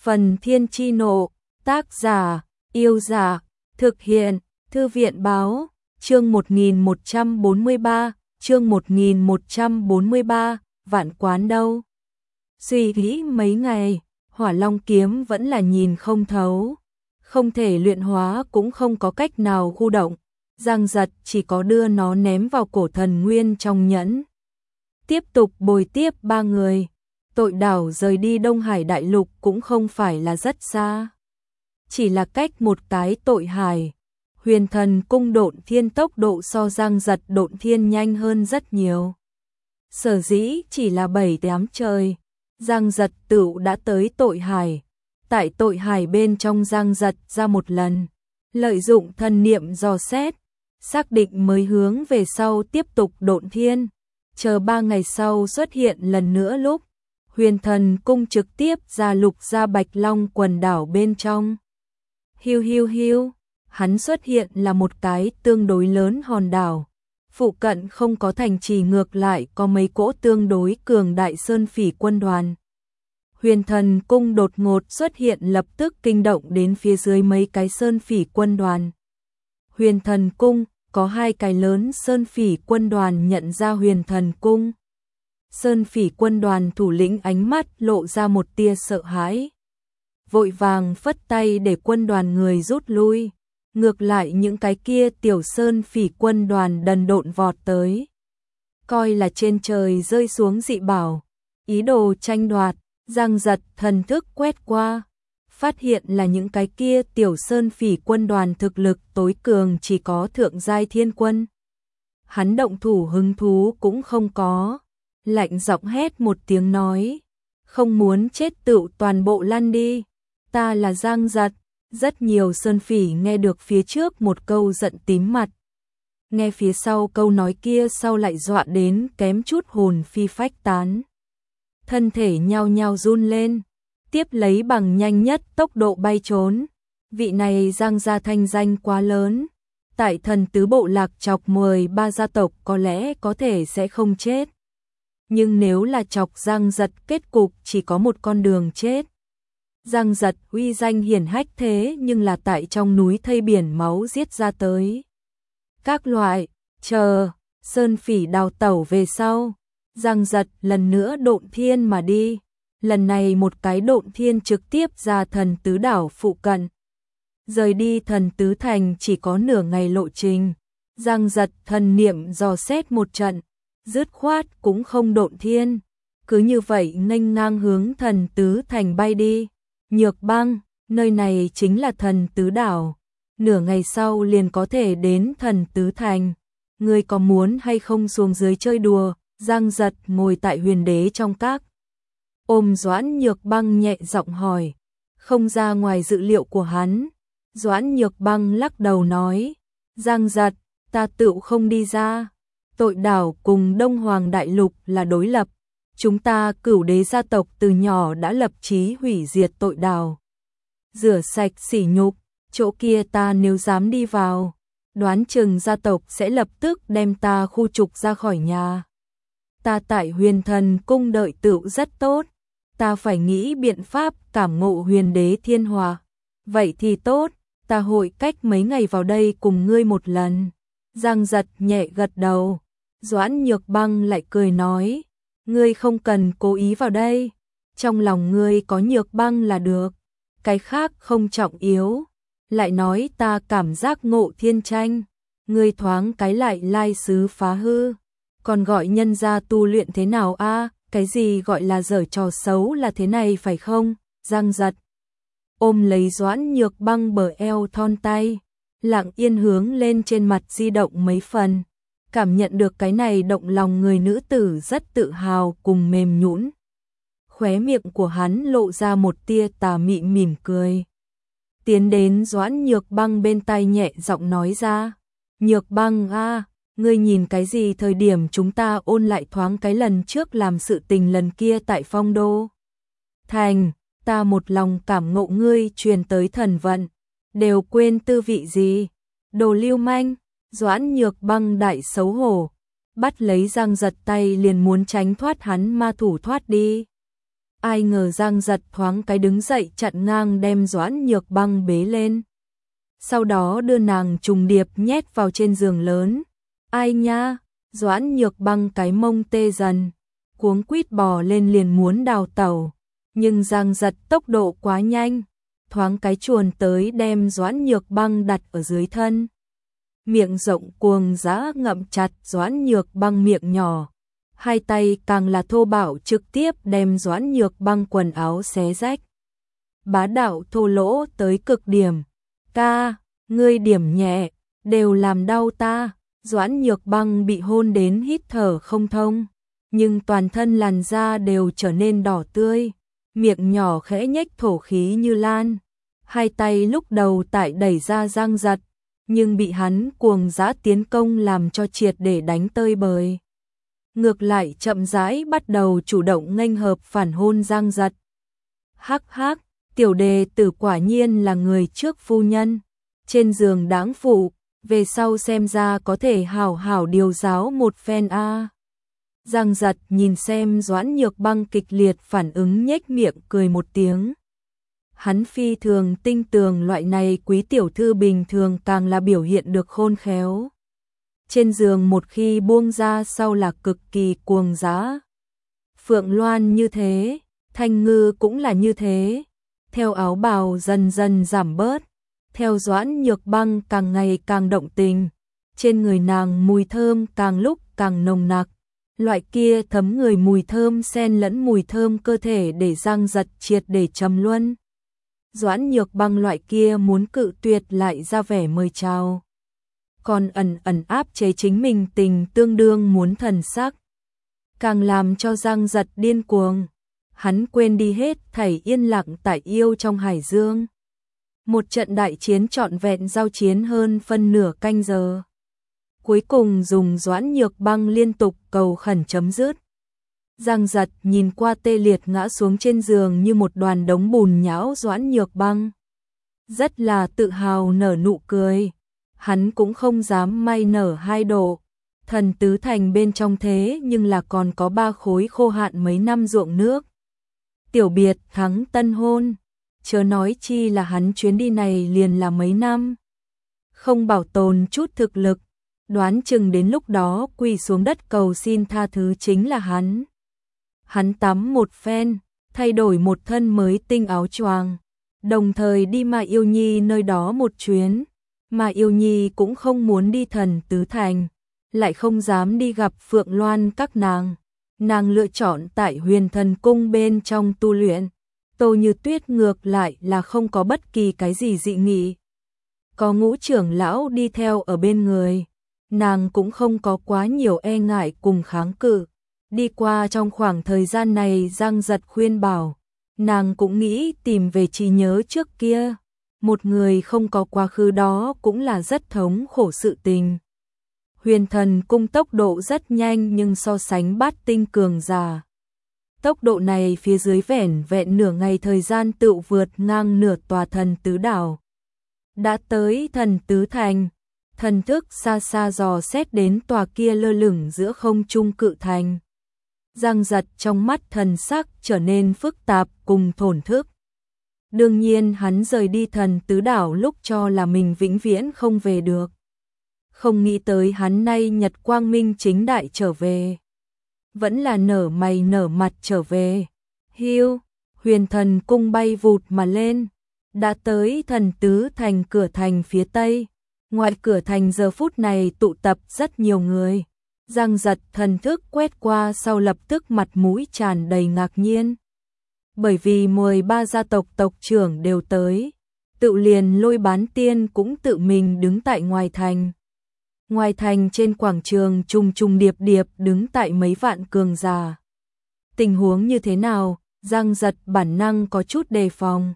Phần Thiên Chi Nộ, tác giả, Yêu Giả, thực hiện, Thư viện Báo, chương 1143, chương 1143, Vạn Quán đâu. Suy nghĩ mấy ngày, Hỏa Long kiếm vẫn là nhìn không thấu, không thể luyện hóa cũng không có cách nào khu động, Giang Giật chỉ có đưa nó ném vào cổ thần nguyên trong nhẫn. Tiếp tục bồi tiếp ba người, Tội Đảo rời đi Đông Hải đại lục cũng không phải là rất xa, chỉ là cách một cái Tội Hải. Huyền Thần Cung độn thiên tốc độ so Giang Giật độn thiên nhanh hơn rất nhiều. Sở dĩ chỉ là 7-8 trời, Giang Giật tựu đã tới Tội Hải. Tại Tội Hải bên trong Giang Giật ra một lần, lợi dụng thần niệm dò xét, xác định mới hướng về sau tiếp tục độn thiên. Chờ 3 ngày sau xuất hiện lần nữa lúc, Huyền Thần Cung trực tiếp ra lục ra Bạch Long quần đảo bên trong. Hiu hiu hiu, hắn xuất hiện là một cái tương đối lớn hòn đảo. Phụ cận không có thành trì, ngược lại có mấy cỗ tương đối cường đại sơn phỉ quân đoàn. Huyền Thần Cung đột ngột xuất hiện lập tức kinh động đến phía dưới mấy cái sơn phỉ quân đoàn. Huyền Thần Cung có 2 cái lớn sơn phỉ quân đoàn nhận ra Huyền Thần Cung. Sơn phỉ quân đoàn thủ lĩnh ánh mắt lộ ra một tia sợ hãi, vội vàng phất tay để quân đoàn người rút lui. Ngược lại những cái kia tiểu sơn phỉ quân đoàn đần độn vọt tới, coi là trên trời rơi xuống dị bảo, ý đồ tranh đoạt. Giang Giật thần thức quét qua, phát hiện là những cái kia tiểu sơn phỉ quân đoàn thực lực tối cường chỉ có thượng giai thiên quân. Hắn động thủ hứng thú cũng không có, lạnh giọng hét một tiếng nói, không muốn chết tựu toàn bộ lăn đi, ta là Giang Giật. Rất nhiều sơn phỉ nghe được phía trước một câu giận tím mặt, nghe phía sau câu nói kia sau lại dọa đến kém chút hồn phi phách tán, thân thể nhao nhao run lên, tiếp lấy bằng nhanh nhất tốc độ bay trốn. Vị này Giang gia thanh danh quá lớn, tại Thần Tứ Bộ Lạc chọc 13 gia tộc có lẽ có thể sẽ không chết, nhưng nếu là chọc Giang Giật kết cục chỉ có một con đường chết. Giang Giật uy danh hiển hách thế nhưng là tại trong núi thây biển máu giết ra tới. Các loại, chờ, sơn phỉ đào tẩu về sau, Giang Giật lần nữa độn thiên mà đi. Lần này một cái độn thiên trực tiếp ra Thần Tứ đảo phụ cận. Rời đi Thần Tứ thành chỉ có nửa ngày lộ trình. Giang Giật thần niệm dò xét một trận, dứt khoát cũng không độn thiên. Cứ như vậy nghênh ngang hướng Thần Tứ thành bay đi. Nhược Băng, nơi này chính là Thần Tứ đảo, nửa ngày sau liền có thể đến Thần Tứ thành. Ngươi có muốn hay không xuống dưới chơi đùa? Giang Giật ngồi tại Huyền Đế trong các, ôm Doãn Nhược Băng nhẹ giọng hỏi. Không ra ngoài dự liệu của hắn, Doãn Nhược Băng lắc đầu nói, Giang Giật, ta tựu không đi ra. Tội đảo cùng Đông Hoàng đại lục là đối lập. Chúng ta Cửu Đế gia tộc từ nhỏ đã lập chí hủy diệt Tội đảo, rửa sạch sỉ nhục, chỗ kia ta nếu dám đi vào, đoán chừng gia tộc sẽ lập tức đem ta khu trục ra khỏi nhà. Ta tại Huyền Thần Cung đợi tựu rất tốt, ta phải nghĩ biện pháp cảm ngộ Huyền Đế thiên hòa. Vậy thì tốt, ta hội cách mấy ngày vào đây cùng ngươi một lần. Giang Giật nhẹ gật đầu. Doãn Nhược Băng lại cười nói, ngươi không cần cố ý vào đây, trong lòng ngươi có Nhược Băng là được, cái khác không trọng yếu. Lại nói ta cảm giác ngộ thiên tranh, ngươi thoáng cái lại lai sứ phá hư, còn gọi nhân gia tu luyện thế nào a? Cái gì gọi là giở trò xấu là thế này phải không? Giang Giật ôm lấy Doãn Nhược Băng bờ eo thon tay, lặng yên hướng lên trên mặt di động mấy phần, cảm nhận được cái này động lòng người nữ tử rất tự hào cùng mềm nhũn. Khóe miệng của hắn lộ ra một tia tà mị mỉm cười, tiến đến Doãn Nhược Băng bên tai nhẹ giọng nói ra, Nhược Băng a, ngươi nhìn cái gì? Thời điểm chúng ta ôn lại thoáng cái lần trước làm sự tình lần kia tại Phong Đô thành, ta một lòng cảm ngộ ngươi truyền tới thần vận, đều quên tư vị gì? Đồ lưu manh. Doãn Nhược Băng đại xấu hổ, bắt lấy Giang Giật tay liền muốn tránh thoát hắn ma thủ thoát đi. Ai ngờ Giang Giật thoáng cái đứng dậy chặn ngang đem Doãn Nhược Băng bế lên. Sau đó đưa nàng trùng điệp nhét vào trên giường lớn. Ai nha, Doãn Nhược Băng cái mông tê dần, cuống quýt bò lên liền muốn đào tẩu. Nhưng Giang Giật tốc độ quá nhanh, thoáng cái chuồn tới đem Doãn Nhược Băng đặt ở dưới thân. Miệng rộng cuồng dã ngậm chặt Doãn Nhược Băng miệng nhỏ. Hai tay càng là thô bạo trực tiếp đem Doãn Nhược Băng quần áo xé rách. Bá đạo thô lỗ tới cực điểm. Ca, ngươi điểm nhẹ, đều làm đau ta. Doãn Nhược Băng bị hôn đến hít thở không thông, nhưng toàn thân làn da đều trở nên đỏ tươi, miệng nhỏ khẽ nhếch thổ khí như lan. Hai tay lúc đầu tại đẩy ra Giang Giật, nhưng bị hắn cuồng dã tiến công làm cho triệt để đánh tơi bời. Ngược lại chậm rãi bắt đầu chủ động nghênh hợp phản hôn Giang Giật. Hắc hắc, tiểu đề tử quả nhiên là người trước phu nhân, trên giường đáng phụ, về sau xem ra có thể hảo hảo điều giáo một phen a. Giang Giật nhìn xem Doãn Nhược Băng kịch liệt phản ứng nhếch miệng cười một tiếng. Hắn phi thường tinh tường loại này quý tiểu thư bình thường càng là biểu hiện được khôn khéo. Trên giường một khi buông ra sau là cực kỳ cuồng dã. Phượng Loan như thế, Thanh Ngư cũng là như thế. Theo áo bào dần dần giảm bớt, theo Doãn Nhược Băng càng ngày càng động tình, trên người nàng mùi thơm càng lúc càng nồng nặc. Loại kia thấm người mùi thơm xen lẫn mùi thơm cơ thể để Giang Giật triệt để trầm luân. Doãn Nhược Băng loại kia muốn cự tuyệt lại ra vẻ mời chào, còn ẩn ẩn áp chế chính mình tình tương đương muốn thần sắc, càng làm cho Giang Giật điên cuồng. Hắn quên đi hết thảy yên lặng tại yêu trong hải dương. Một trận đại chiến trọn vẹn giao chiến hơn phân nửa canh giờ. Cuối cùng dùng Doãn Nhược Băng liên tục cầu khẩn chấm dứt. Giang Giật nhìn qua tê liệt ngã xuống trên giường như một đoàn đống bùn nhão Doãn Nhược Băng, rất là tự hào nở nụ cười. Hắn cũng không dám may nở hai độ. Thần tứ thành bên trong thế nhưng là còn có 3 khối khô hạn mấy năm ruộng nước. Tiểu biệt thắng tân hôn, chớ nói chi là hắn chuyến đi này liền là mấy năm. Không bảo tồn chút thực lực, đoán chừng đến lúc đó quỳ xuống đất cầu xin tha thứ chính là hắn. Hắn tắm một phen, thay đổi một thân mới tinh áo choàng, đồng thời đi Mà Yêu Nhi nơi đó một chuyến. Mà Yêu Nhi cũng không muốn đi thần tứ thành, lại không dám đi gặp Phượng Loan các nàng. Nàng lựa chọn tại Huyền Thần Cung bên trong tu luyện. Tô Như Tuyết ngược lại là không có bất kỳ cái gì dị nghị. Có Ngũ trưởng lão đi theo ở bên người, nàng cũng không có quá nhiều e ngại cùng kháng cự. Đi qua trong khoảng thời gian này Giang Giật khuyên bảo, nàng cũng nghĩ tìm về trí nhớ trước kia. Một người không có quá khứ đó cũng là rất thống khổ sự tình. Huyền Thần Cung tốc độ rất nhanh nhưng so sánh Bát Tinh cường giả, tốc độ này phía dưới vẻn vẹn nửa ngày thời gian tự vượt ngang nửa tòa thần tứ đảo. Đã tới thần tứ thành, thần thức xa xa dò xét đến tòa kia lơ lửng giữa không trung cự thành. Giang Giật trong mắt thần sắc trở nên phức tạp cùng thổn thức. Đương nhiên hắn rời đi thần tứ đảo lúc cho là mình vĩnh viễn không về được. Không nghĩ tới hắn nay nhật quang minh chính đại trở về. Vẫn là nở mày nở mặt trở về. Hiu, Huyền Thần Cung bay vụt mà lên. Đã tới thần tứ thành cửa thành phía tây. Ngoài cửa thành giờ phút này tụ tập rất nhiều người. Giang Giật thần thức quét qua sau lập tức mặt mũi tràn đầy ngạc nhiên. Bởi vì 13 gia tộc tộc trưởng đều tới. Tự liền Lôi Bán Tiên cũng tự mình đứng tại ngoài thành. Ngoài thành trên quảng trường trùng trùng điệp điệp đứng tại mấy vạn cường giả. Tình huống như thế nào, Giang Giật bản năng có chút đề phòng.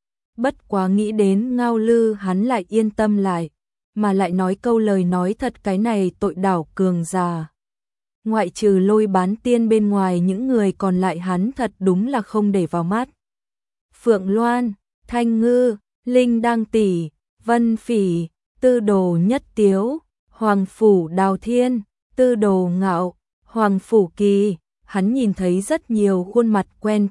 Bất quá nghĩ đến Ngao Lư hắn lại yên tâm lại, mà lại nói câu lời nói thật cái này tội đảo cường giả. Ngoại trừ Lôi Bán Tiên bên ngoài những người còn lại hắn thật đúng là không để vào mắt. Phượng Loan, Thanh Ngư, Linh Đăng Tỷ, Vân Phỉ, Tư Đồ Nhất Tiếu, Hoàng Phủ Đào Thiên, Tư Đồ Ngạo, Hoàng Phủ Kỳ, hắn nhìn thấy rất nhiều khuôn mặt quen thuộc,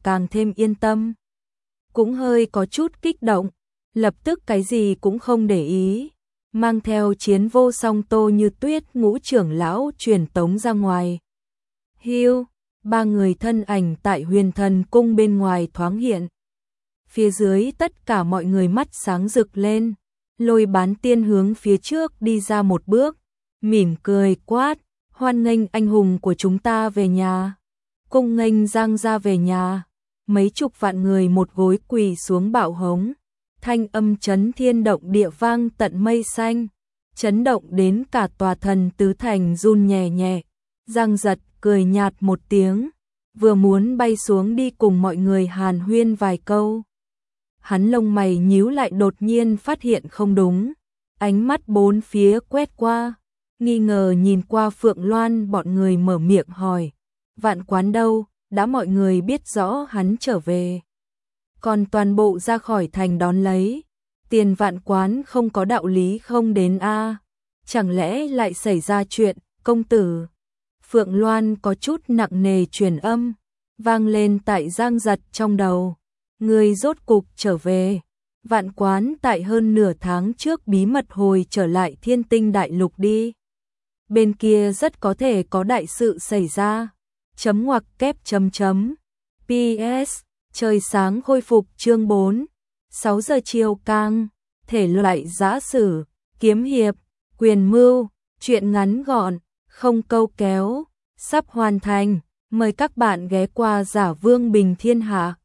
càng thêm yên tâm. Cũng hơi có chút kích động, lập tức cái gì cũng không để ý, mang theo Chiến Vô Song Tô Như Tuyết ngũ trưởng lão truyền tống ra ngoài. Hưu, ba người thân ảnh tại Huyền Thần Cung bên ngoài thoáng hiện. Phía dưới tất cả mọi người mắt sáng rực lên, Lôi Bán Tiên hướng phía trước đi ra một bước, mỉm cười quát, hoan nghênh anh hùng của chúng ta về nhà. Cung nghênh Giang gia về nhà. Mấy chục vạn người một gối quỳ xuống bạo hống, thanh âm chấn thiên động địa vang tận mây xanh, chấn động đến cả tòa Thần Tứ Thành run nhẹ nhẹ. Giang Giật cười nhạt một tiếng, vừa muốn bay xuống đi cùng mọi người hàn huyên vài câu. Hắn lông mày nhíu lại, đột nhiên phát hiện không đúng, ánh mắt bốn phía quét qua, nghi ngờ nhìn qua Phượng Loan, bọn người mở miệng hỏi, Vạn Quán đâu? Đã mọi người biết rõ hắn trở về, còn toàn bộ ra khỏi thành đón lấy. Tiền Vạn Quán không có đạo lý không đến a? Chẳng lẽ lại xảy ra chuyện, công tử? Phượng Loan có chút nặng nề truyền âm, vang lên tại Giang Giật trong đầu. Người rốt cục trở về. Vạn Quán tại hơn nửa tháng trước bí mật hồi trở lại Thiên Tinh Đại Lục đi. Bên kia rất có thể có đại sự xảy ra. Chấm ngoặc kép chấm chấm. PS, trời sáng khôi phục chương 4. 6 giờ chiều cang, thể loại giã sử, kiếm hiệp, quyền mưu, truyện ngắn gọn, không câu kéo, sắp hoàn thành. Mời các bạn ghé qua Giả Vương Bình Thiên Hạ.